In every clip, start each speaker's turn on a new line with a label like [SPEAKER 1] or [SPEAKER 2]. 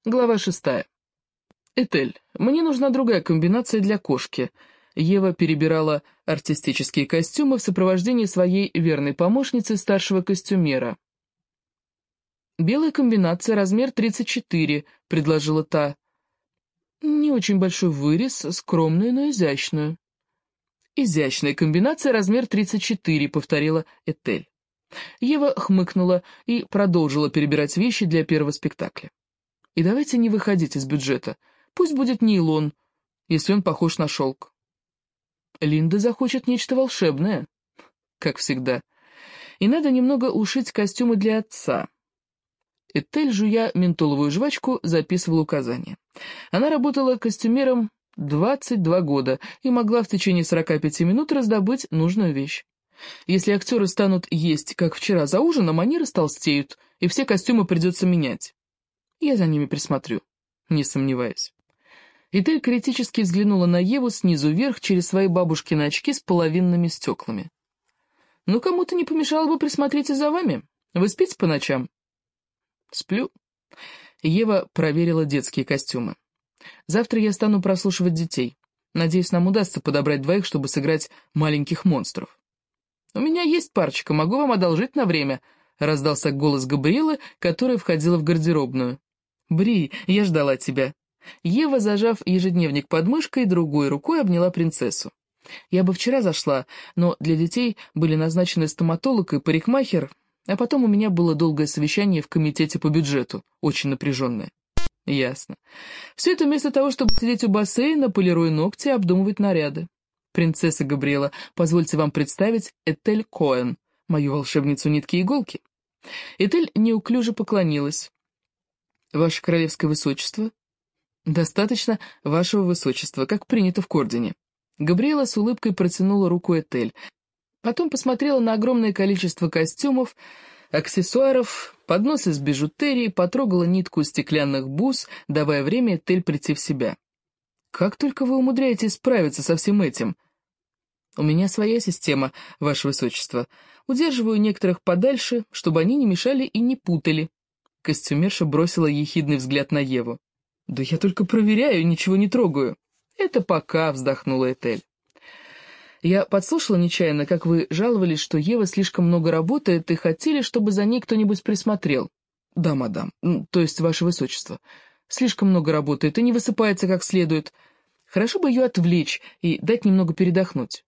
[SPEAKER 1] Глава 6. «Этель, мне нужна другая комбинация для кошки». Ева перебирала артистические костюмы в сопровождении своей верной помощницы, старшего костюмера. «Белая комбинация, размер 34», — предложила та. «Не очень большой вырез, скромную, но изящную». «Изящная комбинация, размер 34», — повторила Этель. Ева хмыкнула и продолжила перебирать вещи для первого спектакля. «И давайте не выходить из бюджета. Пусть будет нейлон, если он похож на шелк». Линда захочет нечто волшебное, как всегда. И надо немного ушить костюмы для отца. Этель, жуя ментоловую жвачку, записывала указания. Она работала костюмером 22 года и могла в течение 45 минут раздобыть нужную вещь. Если актеры станут есть, как вчера за ужином, они растолстеют, и все костюмы придется менять. Я за ними присмотрю, не сомневаюсь. Этель критически взглянула на Еву снизу вверх через свои бабушкины очки с половинными стеклами. «Ну, кому-то не помешало бы присмотреть и за вами. Вы спите по ночам?» «Сплю». Ева проверила детские костюмы. «Завтра я стану прослушивать детей. Надеюсь, нам удастся подобрать двоих, чтобы сыграть маленьких монстров». «У меня есть парочка, могу вам одолжить на время», — раздался голос Габриэлы, которая входила в гардеробную. «Бри, я ждала тебя». Ева, зажав ежедневник под мышкой, другой рукой обняла принцессу. «Я бы вчера зашла, но для детей были назначены стоматолог и парикмахер, а потом у меня было долгое совещание в комитете по бюджету, очень напряженное». «Ясно. Все это вместо того, чтобы сидеть у бассейна, полируя ногти и обдумывать наряды. Принцесса Габриэла, позвольте вам представить Этель Коэн, мою волшебницу нитки и иголки». Этель неуклюже поклонилась. «Ваше королевское высочество?» «Достаточно вашего высочества, как принято в Кордине». Габриэла с улыбкой протянула руку Этель. Потом посмотрела на огромное количество костюмов, аксессуаров, подносы с бижутерией, потрогала нитку из стеклянных бус, давая время Этель прийти в себя. «Как только вы умудряетесь справиться со всем этим?» «У меня своя система, ваше высочество. Удерживаю некоторых подальше, чтобы они не мешали и не путали». Костюмерша бросила ехидный взгляд на Еву. «Да я только проверяю, ничего не трогаю». «Это пока», — вздохнула Этель. «Я подслушала нечаянно, как вы жаловались, что Ева слишком много работает и хотели, чтобы за ней кто-нибудь присмотрел». «Да, мадам, то есть ваше высочество. Слишком много работает и не высыпается как следует. Хорошо бы ее отвлечь и дать немного передохнуть».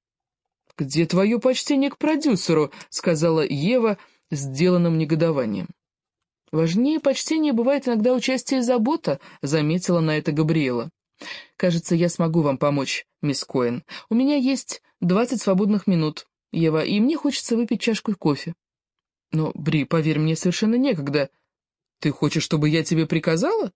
[SPEAKER 1] «Где твое почтение к продюсеру?» — сказала Ева сделанным негодованием. «Важнее почтения бывает иногда участие и забота», — заметила на это Габриэла. «Кажется, я смогу вам помочь, мисс Коэн. У меня есть 20 свободных минут, Ева, и мне хочется выпить чашку кофе». «Но, Бри, поверь, мне совершенно некогда. Ты хочешь, чтобы я тебе приказала?»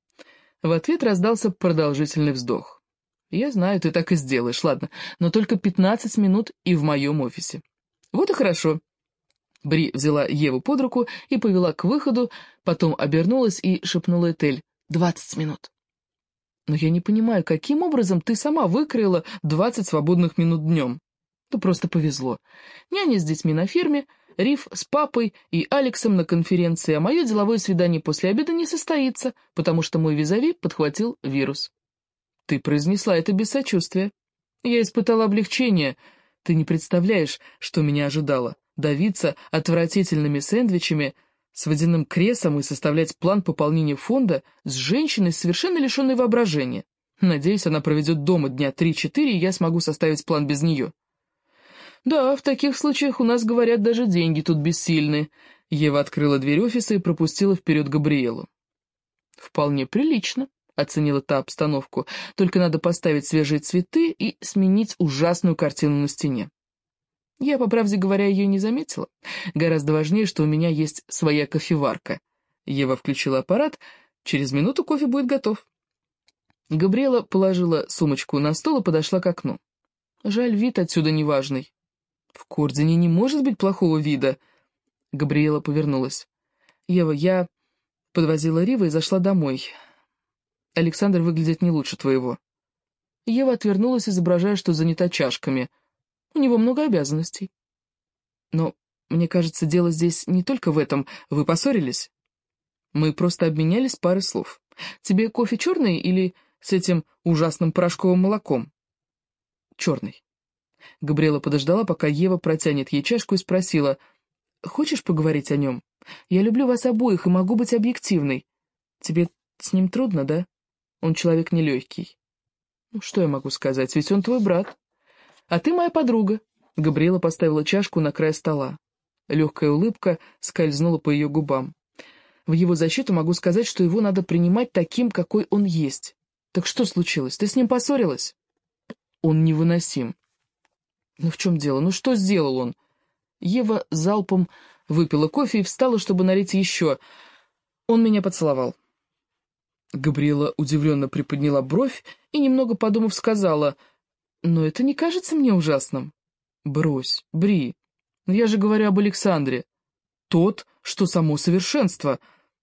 [SPEAKER 1] В ответ раздался продолжительный вздох. «Я знаю, ты так и сделаешь, ладно, но только 15 минут и в моем офисе». «Вот и хорошо». Бри взяла Еву под руку и повела к выходу, потом обернулась и шепнула Этель: «20 минут». «Но я не понимаю, каким образом ты сама выкроила 20 свободных минут днем?» «Да просто повезло. Няня с детьми на ферме, Риф с папой и Алексом на конференции, а мое деловое свидание после обеда не состоится, потому что мой визави подхватил вирус». «Ты произнесла это без сочувствия». «Я испытала облегчение. Ты не представляешь, что меня ожидало. Давиться отвратительными сэндвичами с водяным кресом и составлять план пополнения фонда с женщиной, совершенно лишенной воображения. Надеюсь, она проведет дома дня 3-4, и я смогу составить план без нее». «Да, в таких случаях у нас, говорят, даже деньги тут бессильны». Ева открыла дверь офиса и пропустила вперед Габриэлу. «Вполне прилично», — оценила та обстановку, «только надо поставить свежие цветы и сменить ужасную картину на стене». Я, по правде говоря, ее не заметила. Гораздо важнее, что у меня есть своя кофеварка. Ева включила аппарат, через минуту кофе будет готов. Габриэла положила сумочку на стол и подошла к окну. Жаль, вид отсюда неважный. В Кордине не может быть плохого вида. Габриэла повернулась. «Ева, я подвозила Рива и зашла домой. Александр выглядит не лучше твоего». Ева отвернулась, изображая, что занята чашками. «У него много обязанностей». «Но, мне кажется, дело здесь не только в этом. Вы поссорились?» Мы просто обменялись парой слов. Тебе кофе черный или с этим ужасным порошковым молоком? Черный. Габриэла подождала, пока Ева протянет ей чашку и спросила: «Хочешь поговорить о нем? Я люблю вас обоих и могу быть объективной. Тебе с ним трудно, да? Он человек нелегкий». «Ну, что я могу сказать, ведь он твой брат. А ты моя подруга». Габриэла поставила чашку на край стола. Легкая улыбка скользнула по ее губам. «В его защиту могу сказать, что его надо принимать таким, какой он есть. Так что случилось? Ты с ним поссорилась?» «Он невыносим». «Ну в чем дело? Ну что сделал он?» Ева залпом выпила кофе и встала, чтобы налить еще. «Он меня поцеловал». Габриэла удивленно приподняла бровь и, немного подумав, сказала: «Но это не кажется мне ужасным». «Брось, Бри, я же говорю об Александре. Тот, что само совершенство.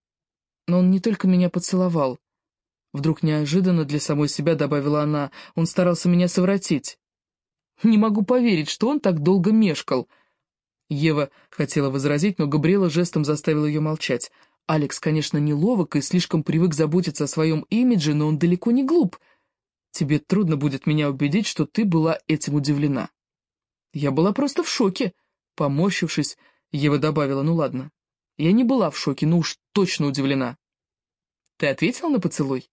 [SPEAKER 1] Но он не только меня поцеловал». Вдруг неожиданно для самой себя добавила она: «Он старался меня совратить». «Не могу поверить, что он так долго мешкал». Ева хотела возразить, но Габриэла жестом заставила ее молчать. «Алекс, конечно, неловок и слишком привык заботиться о своем имидже, но он далеко не глуп. Тебе трудно будет меня убедить, что ты была этим удивлена». «Я была просто в шоке», — поморщившись, Ева добавила: «Ну ладно, я не была в шоке, но уж точно удивлена». «Ты ответил на поцелуй?»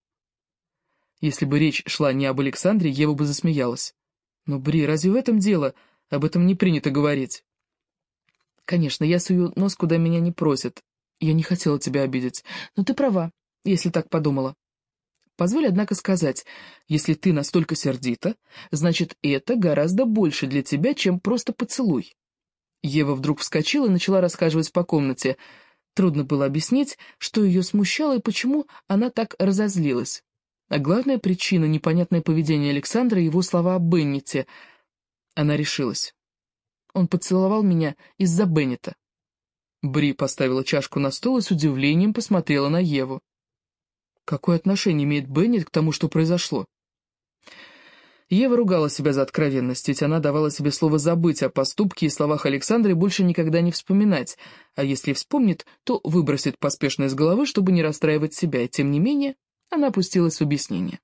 [SPEAKER 1] Если бы речь шла не об Александре, Ева бы засмеялась. «Но, Бри, разве в этом дело? Об этом не принято говорить». «Конечно, я сую нос, куда меня не просят. Я не хотела тебя обидеть, но ты права, если так подумала. Позволь, однако, сказать, если ты настолько сердита, значит, это гораздо больше для тебя, чем просто поцелуй». Ева вдруг вскочила и начала расхаживать по комнате. Трудно было объяснить, что ее смущало и почему она так разозлилась. А главная причина — непонятное поведение Александра и его слова о Беннете. Она решилась. Он поцеловал меня из-за Беннета. Бри поставила чашку на стол и с удивлением посмотрела на Еву. Какое отношение имеет Беннет к тому, что произошло? Ева ругала себя за откровенность, ведь она давала себе слово забыть о поступке и словах Александра и больше никогда не вспоминать, а если вспомнит, то выбросит поспешно из головы, чтобы не расстраивать себя, и тем не менее она опустилась в объяснение.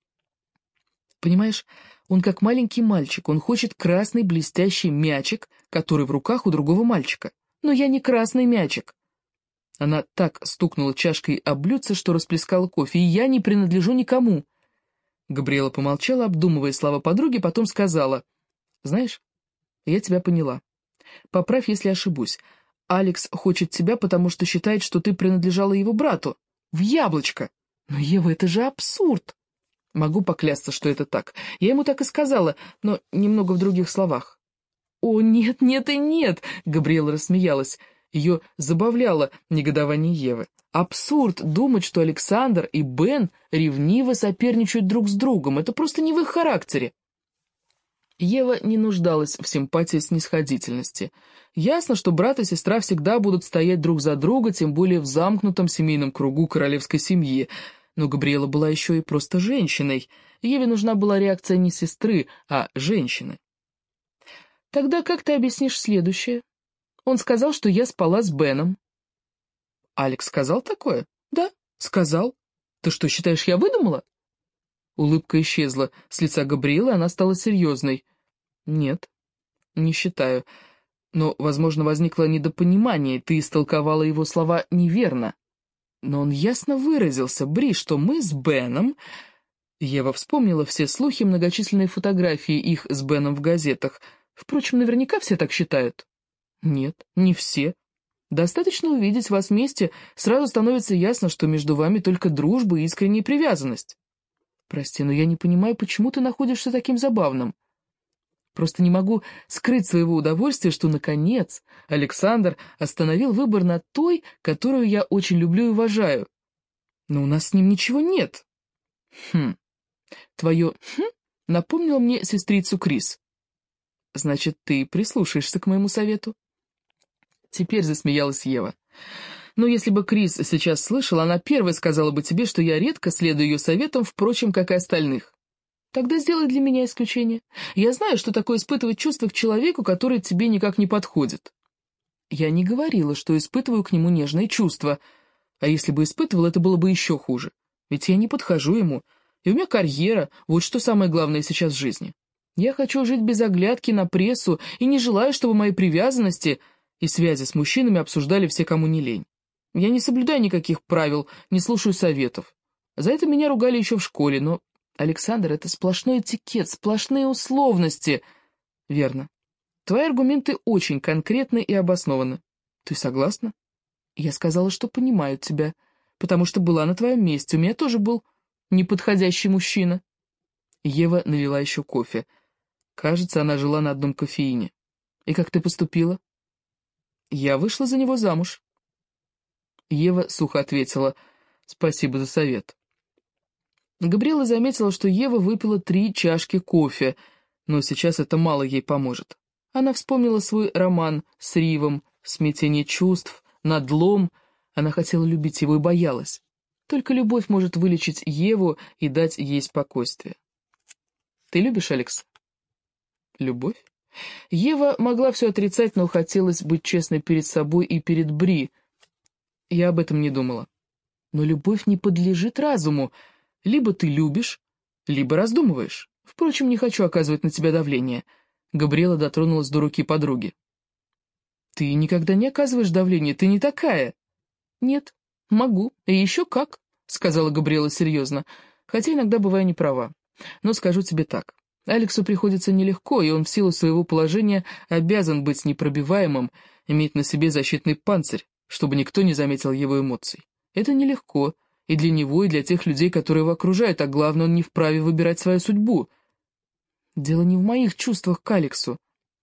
[SPEAKER 1] «Понимаешь, он как маленький мальчик, он хочет красный блестящий мячик, который в руках у другого мальчика. Но я не красный мячик». Она так стукнула чашкой об блюдце, что расплескала кофе, «и я не принадлежу никому». Габриэла помолчала, обдумывая слова подруги, потом сказала: «Знаешь, я тебя поняла. Поправь, если ошибусь. Алекс хочет тебя, потому что считает, что ты принадлежала его брату. В яблочко! Но, Ева, это же абсурд!» «Могу поклясться, что это так. Я ему так и сказала, но немного в других словах». «О, нет, нет и нет!» — Габриэла рассмеялась. Ее забавляло негодование Евы. «Абсурд думать, что Александр и Бен ревниво соперничают друг с другом. Это просто не в их характере». Ева не нуждалась в симпатии и снисходительности. Ясно, что брат и сестра всегда будут стоять друг за друга, тем более в замкнутом семейном кругу королевской семьи. Но Габриэла была еще и просто женщиной. Еве нужна была реакция не сестры, а женщины. «Тогда как ты объяснишь следующее? Он сказал, что я спала с Беном». «Алекс сказал такое?» «Да, сказал. Ты что, считаешь, я выдумала?» Улыбка исчезла с лица Габриэлы, она стала серьезной. «Нет, не считаю. Но, возможно, возникло недопонимание, ты истолковала его слова неверно. Но он ясно выразился, Бри, что мы с Беном...» Ева вспомнила все слухи, многочисленные фотографии их с Беном в газетах. Впрочем, наверняка все так считают. «Нет, не все. Достаточно увидеть вас вместе, сразу становится ясно, что между вами только дружба и искренняя привязанность. Прости, но я не понимаю, почему ты находишься таким забавным. Просто не могу скрыть своего удовольствия, что, наконец, Александр остановил выбор на той, которую я очень люблю и уважаю. Но у нас с ним ничего нет». Твое «хм» напомнило мне сестрицу Крис. «Значит, ты прислушаешься к моему совету?» Теперь засмеялась Ева. «Но если бы Крис сейчас слышала, она первой сказала бы тебе, что я редко следую ее советам, впрочем, как и остальных. Тогда сделай для меня исключение. Я знаю, что такое испытывать чувства к человеку, который тебе никак не подходит». «Я не говорила, что испытываю к нему нежные чувства». А если бы испытывал, это было бы еще хуже. Ведь я не подхожу ему, и у меня карьера, вот что самое главное сейчас в жизни. Я хочу жить без оглядки на прессу и не желаю, чтобы мои привязанности и связи с мужчинами обсуждали все, кому не лень. Я не соблюдаю никаких правил, не слушаю советов. За это меня ругали еще в школе, но, Александр, это сплошной этикет, сплошные условности. Верно. Твои аргументы очень конкретны и обоснованы. Ты согласна? Я сказала, что понимаю тебя, потому что была на твоем месте, у меня тоже был неподходящий мужчина. Ева налила еще кофе. Кажется, она жила на одном кофеине. И как ты поступила? Я вышла за него замуж. Ева сухо ответила: спасибо за совет. Габриэла заметила, что Ева выпила 3 чашки кофе, но сейчас это мало ей поможет. Она вспомнила свой роман с Ривом, смятение чувств, надлом. Она хотела любить его и боялась. Только любовь может вылечить Еву и дать ей спокойствие. Ты любишь Алекса? Любовь? Ева могла все отрицать, но хотелось быть честной перед собой и перед Бри. Я об этом не думала. Но любовь не подлежит разуму. Либо ты любишь, либо раздумываешь. Впрочем, не хочу оказывать на тебя давление. Габриэла дотронулась до руки подруги. Ты никогда не оказываешь давление, ты не такая. Нет, могу, и еще как, сказала Габриэла серьезно, хотя иногда бываю не права. Но скажу тебе так. Алексу приходится нелегко, и он в силу своего положения обязан быть непробиваемым, иметь на себе защитный панцирь, чтобы никто не заметил его эмоций. Это нелегко, и для него, и для тех людей, которые его окружают, а главное, он не вправе выбирать свою судьбу. Дело не в моих чувствах к Алексу.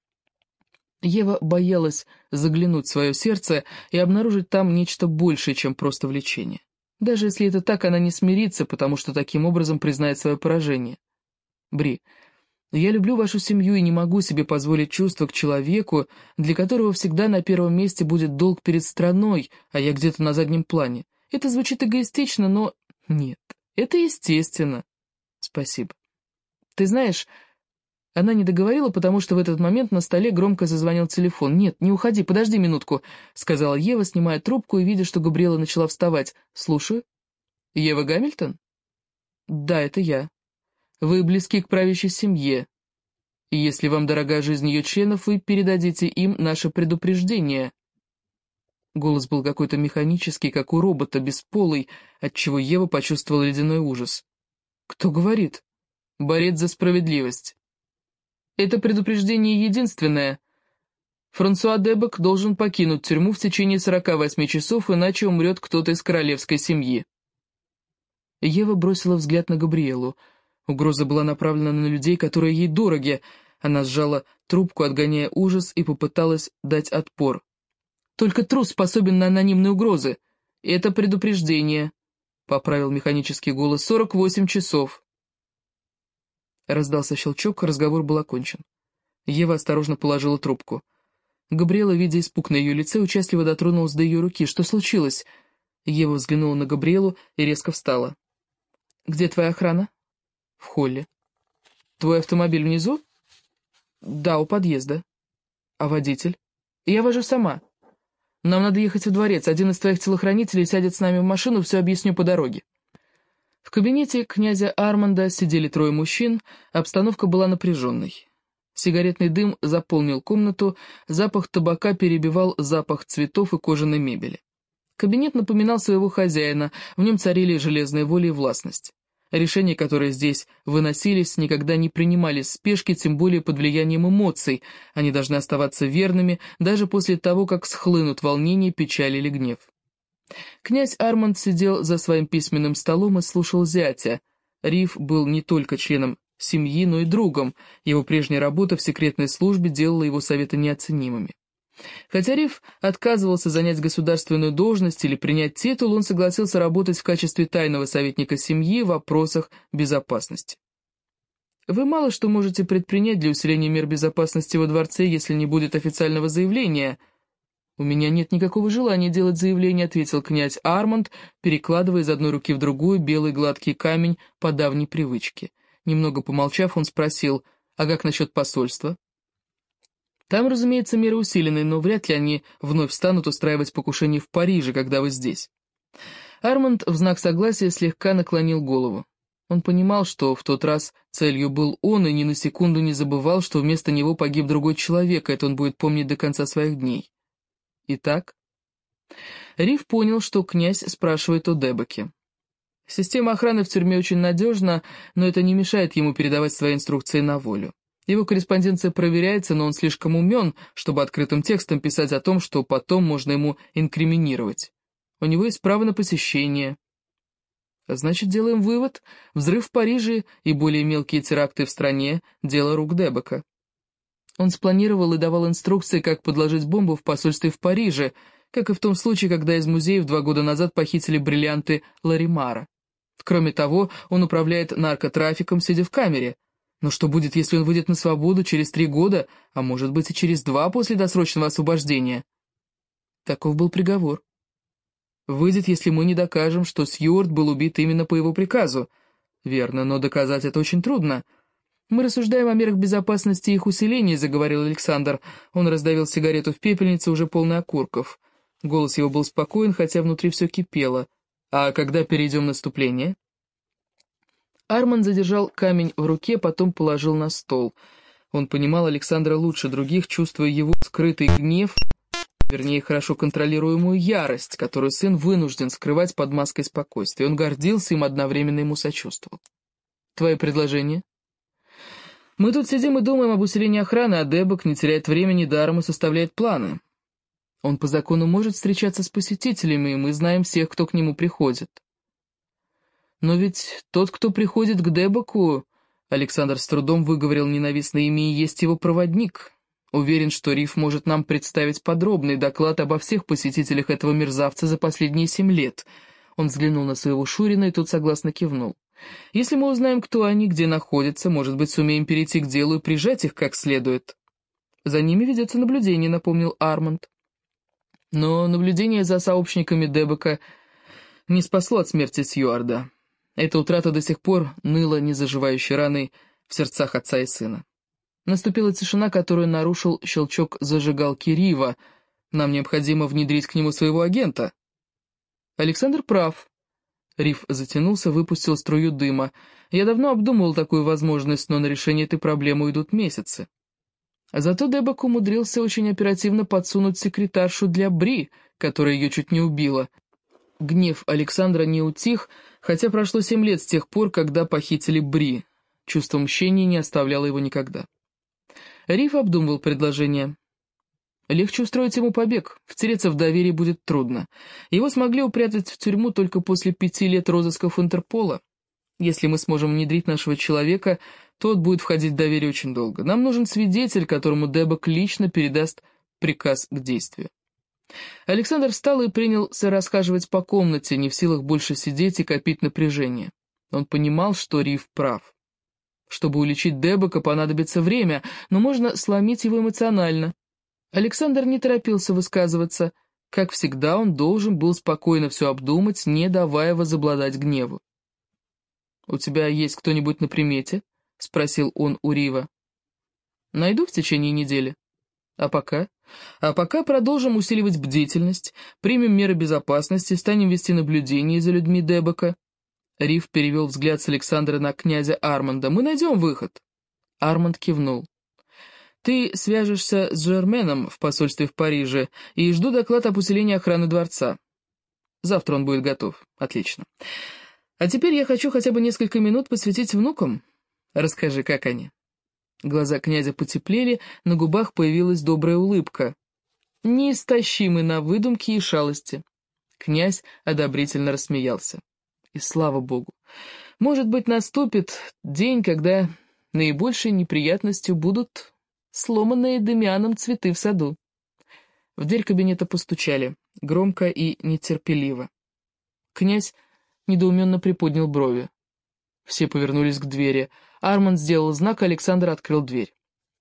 [SPEAKER 1] Ева боялась заглянуть в свое сердце и обнаружить там нечто большее, чем просто влечение. Даже если это так, она не смирится, потому что таким образом признает свое поражение. Бри, я люблю вашу семью и не могу себе позволить чувства к человеку, для которого всегда на первом месте будет долг перед страной, а я где-то на заднем плане. Это звучит эгоистично, но... Нет, это естественно. Спасибо. Ты знаешь... Она не договорила, потому что в этот момент на столе громко зазвонил телефон. «Нет, не уходи, подожди минутку», — сказала Ева, снимая трубку и видя, что Габриэла начала вставать. «Слушаю». «Ева Гамильтон?» «Да, это я. Вы близки к правящей семье. И если вам дорога жизнь ее членов, вы передадите им наше предупреждение». Голос был какой-то механический, как у робота, бесполый, отчего Ева почувствовала ледяной ужас. «Кто говорит?» «Борец за справедливость». Это предупреждение единственное. Франсуа Дебек должен покинуть тюрьму в течение 48 часов, иначе умрет кто-то из королевской семьи. Ева бросила взгляд на Габриэлу. Угроза была направлена на людей, которые ей дороги. Она сжала трубку, отгоняя ужас, и попыталась дать отпор. «Только трус способен на анонимные угрозы. Это предупреждение», — поправил механический голос. 48 часов. Раздался щелчок, разговор был окончен. Ева осторожно положила трубку. Габриэла, видя испуг на ее лице, участливо дотронулась до ее руки. «Что случилось?» Ева взглянула на Габриэлу и резко встала. «Где твоя охрана?» «В холле». «Твой автомобиль внизу?» «Да, у подъезда». «А водитель?» «Я вожу сама. Нам надо ехать во дворец. Один из твоих телохранителей сядет с нами в машину, все объясню по дороге». В кабинете князя Арманда сидели 3 мужчин, обстановка была напряженной. Сигаретный дым заполнил комнату, запах табака перебивал запах цветов и кожаной мебели. Кабинет напоминал своего хозяина, в нем царили железная воля и властность. Решения, которые здесь выносились, никогда не принимались в спешке, тем более под влиянием эмоций, они должны оставаться верными, даже после того, как схлынут волнение, печаль или гнев. Князь Арманд сидел за своим письменным столом и слушал зятя. Рив был не только членом семьи, но и другом. Его прежняя работа в секретной службе делала его советы неоценимыми. Хотя Рив отказывался занять государственную должность или принять титул, он согласился работать в качестве тайного советника семьи в вопросах безопасности. «Вы мало что можете предпринять для усиления мер безопасности во дворце, если не будет официального заявления». «У меня нет никакого желания делать заявление», — ответил князь Арманд, перекладывая из одной руки в другую белый гладкий камень по давней привычке. Немного помолчав, он спросил: «А как насчет посольства?» «Там, разумеется, меры усилены, но вряд ли они вновь станут устраивать покушение в Париже, когда вы здесь». Арманд в знак согласия слегка наклонил голову. Он понимал, что в тот раз целью был он, и ни на секунду не забывал, что вместо него погиб другой человек, и это он будет помнить до конца своих дней. Итак, Риф понял, что князь спрашивает о Дебеке. Система охраны в тюрьме очень надежна, но это не мешает ему передавать свои инструкции на волю. Его корреспонденция проверяется, но он слишком умен, чтобы открытым текстом писать о том, что потом можно ему инкриминировать. У него есть право на посещение. Значит, делаем вывод: взрыв в Париже и более мелкие теракты в стране – дело рук Дебека. Он спланировал и давал инструкции, как подложить бомбу в посольстве в Париже, как и в том случае, когда из музеев 2 года назад похитили бриллианты Ларимара. Кроме того, он управляет наркотрафиком, сидя в камере. Но что будет, если он выйдет на свободу через 3 года, а может быть и через 2 после досрочного освобождения? Таков был приговор. Выйдет, если мы не докажем, что Сьюарт был убит именно по его приказу. Верно, но доказать это очень трудно. Мы рассуждаем о мерах безопасности и их усилении, заговорил Александр. Он раздавил сигарету в пепельнице, уже полной окурков. Голос его был спокоен, хотя внутри все кипело. А когда перейдем в наступление? Арманд задержал камень в руке, потом положил на стол. Он понимал Александра лучше других, чувствуя его скрытый гнев, вернее, хорошо контролируемую ярость, которую сын вынужден скрывать под маской спокойствия. Он гордился им, одновременно ему сочувствовал. «Твое предложение?» «Мы тут сидим и думаем об усилении охраны, а Дебек не теряет времени даром и составляет планы. Он по закону может встречаться с посетителями, и мы знаем всех, кто к нему приходит». «Но ведь тот, кто приходит к Дебеку...» Александр с трудом выговорил ненавистное имя, и есть его проводник. Уверен, что Риф может нам представить подробный доклад обо всех посетителях этого мерзавца за последние 7 лет. Он взглянул на своего Шурина, и тот согласно кивнул. Если мы узнаем, кто они, где находятся, может быть, сумеем перейти к делу и прижать их как следует. За ними ведется наблюдение, напомнил Арманд. Но наблюдение за сообщниками Дебека не спасло от смерти Сьюарда. Эта утрата до сих пор ныла незаживающей раной в сердцах отца и сына. Наступила тишина, которую нарушил щелчок зажигалки Рива. Нам необходимо внедрить к нему своего агента. Александр прав. Рив затянулся, выпустил струю дыма. Я давно обдумывал такую возможность, но на решение этой проблемы уйдут месяцы. Зато Дебек умудрился очень оперативно подсунуть секретаршу для Бри, которая ее чуть не убила. Гнев Александра не утих, хотя прошло 7 лет с тех пор, когда похитили Бри. Чувство мщения не оставляло его никогда. Риф обдумывал предложение. Легче устроить ему побег, втереться в доверие будет трудно. Его смогли упрятать в тюрьму только после 5 лет розысков Интерпола. Если мы сможем внедрить нашего человека, тот будет входить в доверие очень долго. Нам нужен свидетель, которому Дебек лично передаст приказ к действию. Александр встал и принялся расхаживать по комнате, не в силах больше сидеть и копить напряжение. Он понимал, что Риф прав. Чтобы уличить Дебека, понадобится время, но можно сломить его эмоционально. Александр не торопился высказываться. Как всегда, он должен был спокойно все обдумать, не давая возобладать гневу. «У тебя есть кто-нибудь на примете?» — спросил он у Рива. «Найду в течение недели. А пока? А пока продолжим усиливать бдительность, примем меры безопасности, станем вести наблюдение за людьми Дебека». Рив перевел взгляд с Александра на князя Арманда. «Мы найдем выход». Арманд кивнул. «Ты свяжешься с Жерменом в посольстве в Париже и жду доклад об усилении охраны дворца. Завтра он будет готов. Отлично. А теперь я хочу хотя бы несколько минут посвятить внукам. Расскажи, как они». Глаза князя потеплели, на губах появилась добрая улыбка. Неистощимый на выдумки и шалости. Князь одобрительно рассмеялся. И слава богу. Может быть, наступит день, когда наибольшей неприятностью будут сломанные Демианом цветы в саду. В дверь кабинета постучали, громко и нетерпеливо. Князь недоуменно приподнял брови. Все повернулись к двери. Арманд сделал знак, Александр открыл дверь.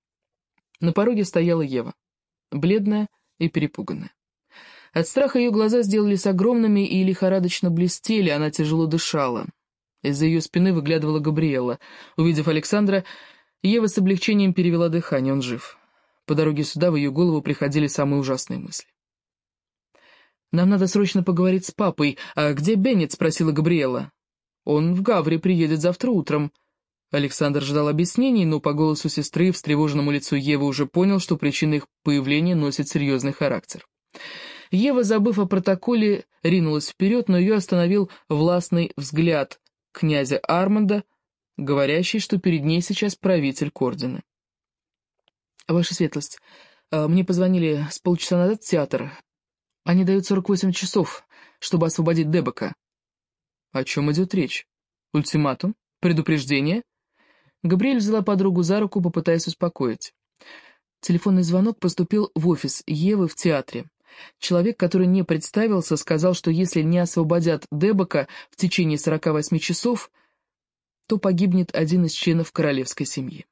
[SPEAKER 1] На пороге стояла Ева, бледная и перепуганная. От страха ее глаза сделались огромными и лихорадочно блестели, она тяжело дышала. Из-за ее спины выглядывала Габриэла. Увидев Александра, Ева с облегчением перевела дыхание, он жив. По дороге сюда в ее голову приходили самые ужасные мысли. «Нам надо срочно поговорить с папой. А где Беннет?» — спросила Габриэла. «Он в Гаври, приедет завтра утром». Александр ждал объяснений, но по голосу сестры и встревоженному лицу Евы уже понял, что причина их появления носит серьезный характер. Ева, забыв о протоколе, ринулась вперед, но ее остановил властный взгляд князя Арманда, говорящий, что перед ней сейчас правитель Кордина. «Ваша светлость, мне позвонили с полчаса назад в театр. Они дают 48 часов, чтобы освободить Дебека». «О чем идет речь? Ультиматум? Предупреждение?» Габриэль взяла подругу за руку, попытаясь успокоить. Телефонный звонок поступил в офис Евы в театре. Человек, который не представился, сказал, что если не освободят Дебека в течение 48 часов, то погибнет один из членов королевской семьи.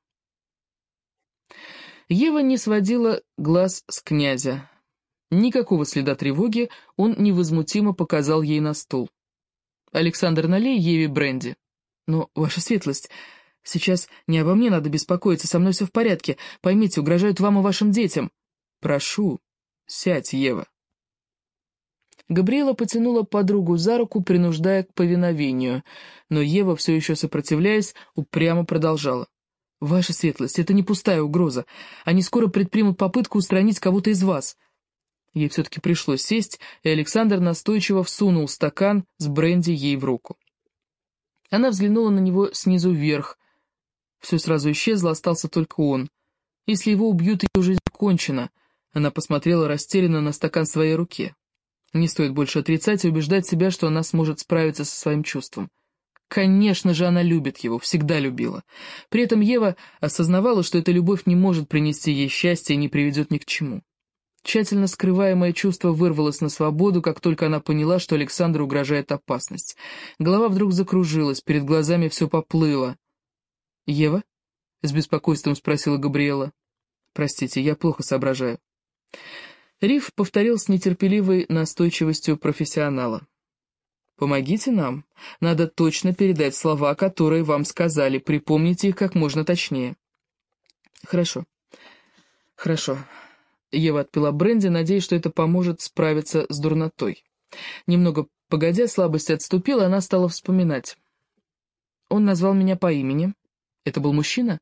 [SPEAKER 1] Ева не сводила глаз с князя. Никакого следа тревоги, он невозмутимо показал ей на стул. «Александр, налей Еве бренди». «Но, ваша светлость, сейчас не обо мне надо беспокоиться, со мной все в порядке. Поймите, угрожают вам и вашим детям». «Прошу, сядь, Ева». Габриэла потянула подругу за руку, принуждая к повиновению, но Ева, все еще сопротивляясь, упрямо продолжала. «Ваша светлость, это не пустая угроза. Они скоро предпримут попытку устранить кого-то из вас». Ей все-таки пришлось сесть, и Александр настойчиво всунул стакан с бренди ей в руку. Она взглянула на него снизу вверх. Все сразу исчезло, остался только он. Если его убьют, ее жизнь кончена. Она посмотрела растерянно на стакан в своей руке. Не стоит больше отрицать и убеждать себя, что она сможет справиться со своим чувством. Конечно же, она любит его, всегда любила. При этом Ева осознавала, что эта любовь не может принести ей счастья и не приведет ни к чему. Тщательно скрываемое чувство вырвалось на свободу, как только она поняла, что Александру угрожает опасность. Голова вдруг закружилась, перед глазами все поплыло. «Ева?» — с беспокойством спросила Габриэла. «Простите, я плохо соображаю». Риф повторил с нетерпеливой настойчивостью профессионала. «Помогите нам. Надо точно передать слова, которые вам сказали. Припомните их как можно точнее». «Хорошо. Хорошо». Ева отпила бренди, надеясь, что это поможет справиться с дурнотой. Немного погодя, слабость отступила, она стала вспоминать. «Он назвал меня по имени. Это был мужчина?»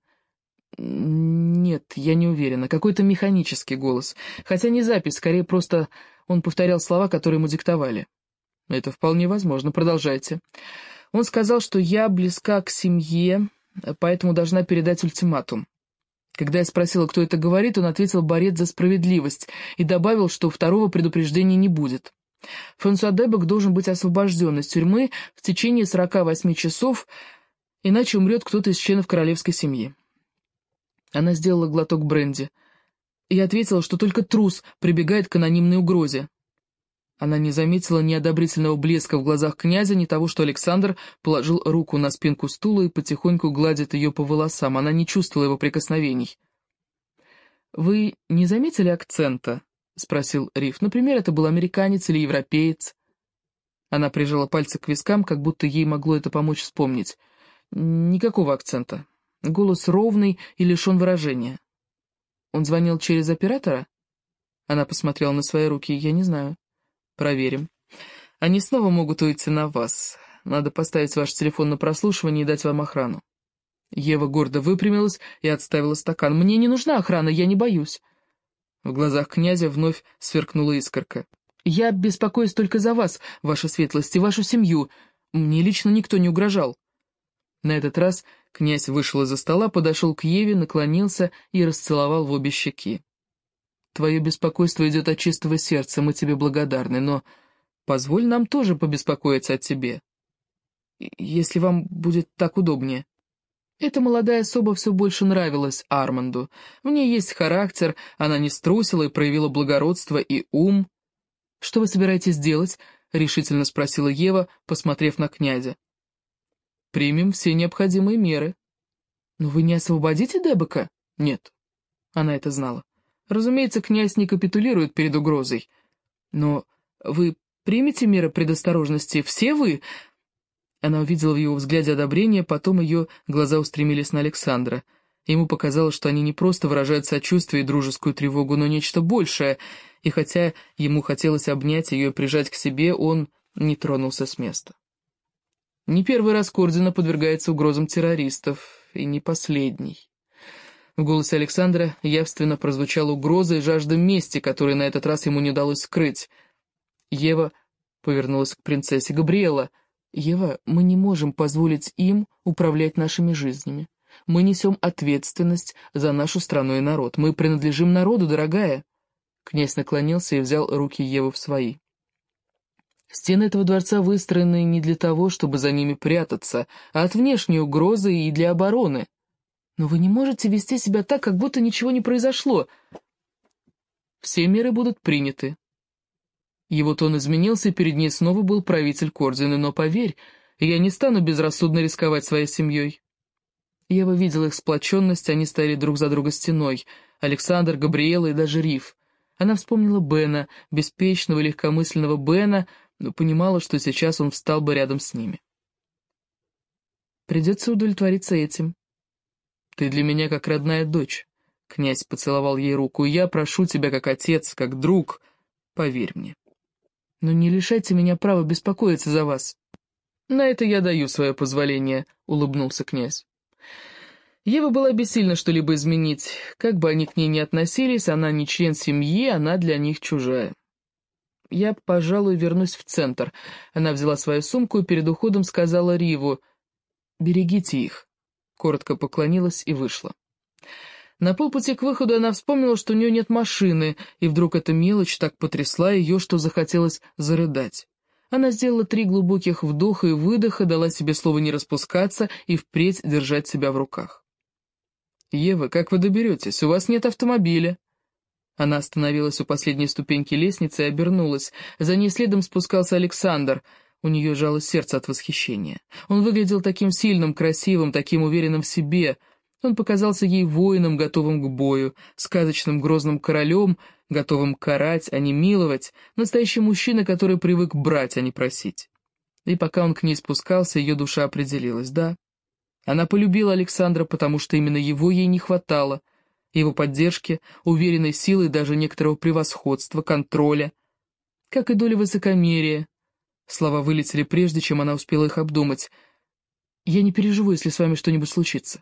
[SPEAKER 1] «Нет, я не уверена. Какой-то механический голос. Хотя не запись, скорее просто он повторял слова, которые ему диктовали». «Это вполне возможно. Продолжайте». «Он сказал, что я близка к семье, поэтому должна передать ультиматум. Когда я спросила, кто это говорит, он ответил «борец за справедливость» и добавил, что второго предупреждения не будет. Франсуа Дебек должен быть освобожден из тюрьмы в течение 48 часов, иначе умрет кто-то из членов королевской семьи». Она сделала глоток бренди. Я ответила, что только трус прибегает к анонимной угрозе. Она не заметила ни одобрительного блеска в глазах князя, ни того, что Александр положил руку на спинку стула и потихоньку гладит ее по волосам. Она не чувствовала его прикосновений. «Вы не заметили акцента?» — спросил Риф. «Например, это был американец или европеец?» Она прижала пальцы к вискам, как будто ей могло это помочь вспомнить. «Никакого акцента. Голос ровный и лишен выражения». «Он звонил через оператора?» Она посмотрела на свои руки. «Я не знаю». «Проверим. Они снова могут уйти на вас. Надо поставить ваш телефон на прослушивание и дать вам охрану». Ева гордо выпрямилась и отставила стакан. «Мне не нужна охрана, я не боюсь». В глазах князя вновь сверкнула искорка. «Я беспокоюсь только за вас, ваша светлость, и вашу семью. Мне лично никто не угрожал». На этот раз князь вышел из-за стола, подошел к Еве, наклонился и расцеловал в обе щеки. «Твое беспокойство идет от чистого сердца, мы тебе благодарны, но позволь нам тоже побеспокоиться о тебе, если вам будет так удобнее». Эта молодая особа все больше нравилась Арманду. В ней есть характер, она не струсила и проявила благородство и ум. «Что вы собираетесь делать?» — решительно спросила Ева, посмотрев на князя. «Примем все необходимые меры». «Но вы не освободите Дебека?» «Нет». Она это знала. Разумеется, князь не капитулирует перед угрозой. «Но вы примете меры предосторожности? Все вы?» Она увидела в его взгляде одобрение, потом ее глаза устремились на Александра. Ему показалось, что они не просто выражают сочувствие и дружескую тревогу, но нечто большее — и хотя ему хотелось обнять ее и прижать к себе, он не тронулся с места. Не первый раз Корзина подвергается угрозам террористов, и не последний. В голосе Александра явственно прозвучала угроза и жажда мести, которую на этот раз ему не удалось скрыть. Ева повернулась к принцессе. «Габриэла, Ева, мы не можем позволить им управлять нашими жизнями. Мы несем ответственность за нашу страну и народ. Мы принадлежим народу, дорогая». Князь наклонился и взял руки Евы в свои. «Стены этого дворца выстроены не для того, чтобы за ними прятаться, а от внешней угрозы и для обороны. Но вы не можете вести себя так, как будто ничего не произошло. Все меры будут приняты». Его тон изменился, и перед ней снова был правитель Корзины. «Но поверь, я не стану безрассудно рисковать своей семьей». Ева видела их сплоченность, они стояли друг за друга стеной. Александр, Габриэла и даже Риф. Она вспомнила Бена, беспечного и легкомысленного Бена, но понимала, что сейчас он встал бы рядом с ними. «Придется удовлетвориться этим». «Ты для меня как родная дочь», — князь поцеловал ей руку, — «и я прошу тебя как отец, как друг, поверь мне». «Но не лишайте меня права беспокоиться за вас». «На это я даю свое позволение», — улыбнулся князь. Ева была бессильна что-либо изменить. Как бы они к ней ни относились, она не член семьи, она для них чужая. «Я, пожалуй, вернусь в центр». Она взяла свою сумку и перед уходом сказала Риву: «Берегите их». Коротко поклонилась и вышла. На полпути к выходу она вспомнила, что у нее нет машины, и вдруг эта мелочь так потрясла ее, что захотелось зарыдать. Она сделала 3 глубоких вдоха и выдоха, дала себе слово не распускаться и впредь держать себя в руках. «Ева, как вы доберетесь? У вас нет автомобиля». Она остановилась у последней ступеньки лестницы и обернулась. За ней следом спускался Александр. У нее сжалось сердце от восхищения. Он выглядел таким сильным, красивым, таким уверенным в себе. Он показался ей воином, готовым к бою, сказочным грозным королем, готовым карать, а не миловать, настоящий мужчина, который привык брать, а не просить. И пока он к ней спускался, ее душа определилась, да. Она полюбила Александра, потому что именно его ей не хватало, его поддержки, уверенной силы и даже некоторого превосходства, контроля, как и доля высокомерия. Слова вылетели прежде, чем она успела их обдумать. «Я не переживу, если с вами что-нибудь случится».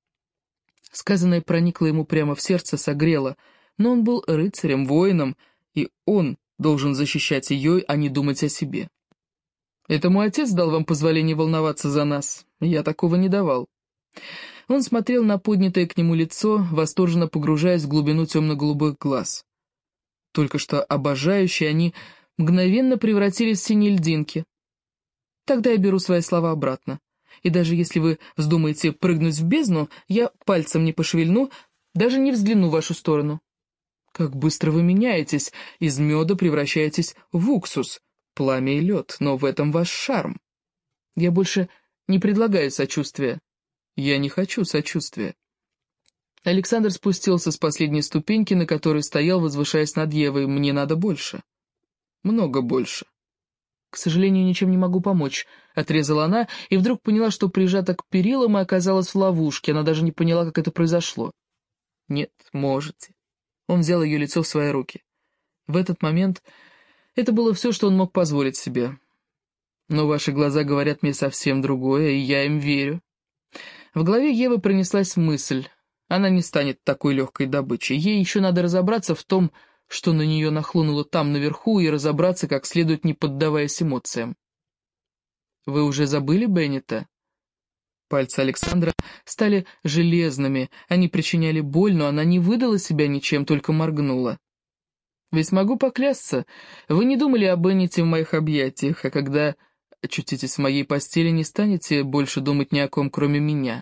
[SPEAKER 1] Сказанное проникло ему прямо в сердце, согрело, но он был рыцарем, воином, и он должен защищать ее, а не думать о себе. «Это мой отец дал вам позволение волноваться за нас. Я такого не давал». Он смотрел на поднятое к нему лицо, восторженно погружаясь в глубину темно-голубых глаз. Только что обожающие, они мгновенно превратились в синие льдинки. «Тогда я беру свои слова обратно. И даже если вы вздумаете прыгнуть в бездну, я пальцем не пошевельну, даже не взгляну в вашу сторону». «Как быстро вы меняетесь, из меда превращаетесь в уксус, пламя и лед, но в этом ваш шарм. Я больше не предлагаю сочувствия. Я не хочу сочувствия». Александр спустился с последней ступеньки, на которой стоял, возвышаясь над Евой. «Мне надо больше. Много больше». «К сожалению, ничем не могу помочь», — отрезала она, и вдруг поняла, что прижата к перилам и оказалась в ловушке. Она даже не поняла, как это произошло. «Нет, можете». Он взял ее лицо в свои руки. В этот момент это было все, что он мог позволить себе. «Но ваши глаза говорят мне совсем другое, и я им верю». В голове Евы пронеслась мысль. Она не станет такой легкой добычей. Ей еще надо разобраться в том, что на нее нахлынуло там наверху, и разобраться как следует, не поддаваясь эмоциям. «Вы уже забыли Беннета?» Пальцы Александра стали железными, они причиняли боль, но она не выдала себя ничем, только моргнула. «Ведь могу поклясться, вы не думали о Беннете в моих объятиях, а когда очутитесь в моей постели, не станете больше думать ни о ком, кроме меня».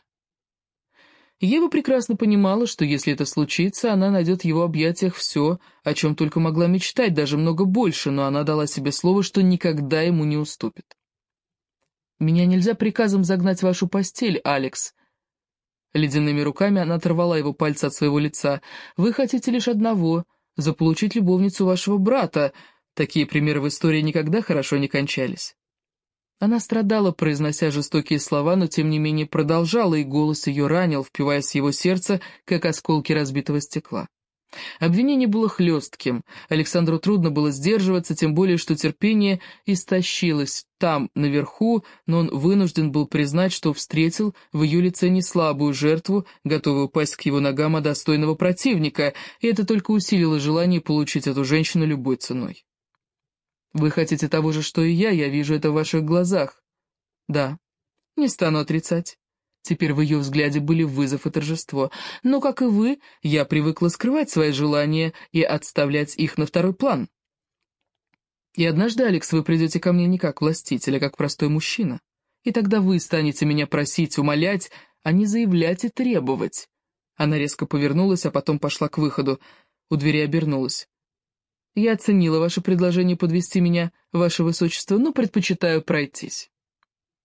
[SPEAKER 1] Ева прекрасно понимала, что если это случится, она найдет в его объятиях все, о чем только могла мечтать, даже много больше, но она дала себе слово, что никогда ему не уступит. «Меня нельзя приказом загнать в вашу постель, Алекс». Ледяными руками она оторвала его пальцы от своего лица. «Вы хотите лишь одного — заполучить любовницу вашего брата. Такие примеры в истории никогда хорошо не кончались». Она страдала, произнося жестокие слова, но тем не менее продолжала, и голос ее ранил, впиваясь в его сердце, как осколки разбитого стекла. Обвинение было хлестким. Александру трудно было сдерживаться, тем более, что терпение истощилось там, наверху, но он вынужден был признать, что встретил в ее лице неслабую жертву, готовую упасть к его ногам, достойного противника, и это только усилило желание получить эту женщину любой ценой. «Вы хотите того же, что и я вижу это в ваших глазах». «Да, не стану отрицать». Теперь в ее взгляде были вызов и торжество. «Но, как и вы, я привыкла скрывать свои желания и отставлять их на второй план. И однажды, Алекс, вы придете ко мне не как властитель, а как простой мужчина. И тогда вы станете меня просить, умолять, а не заявлять и требовать». Она резко повернулась, а потом пошла к выходу. У двери обернулась. «Я оценила ваше предложение подвести меня, ваше высочество, но предпочитаю пройтись».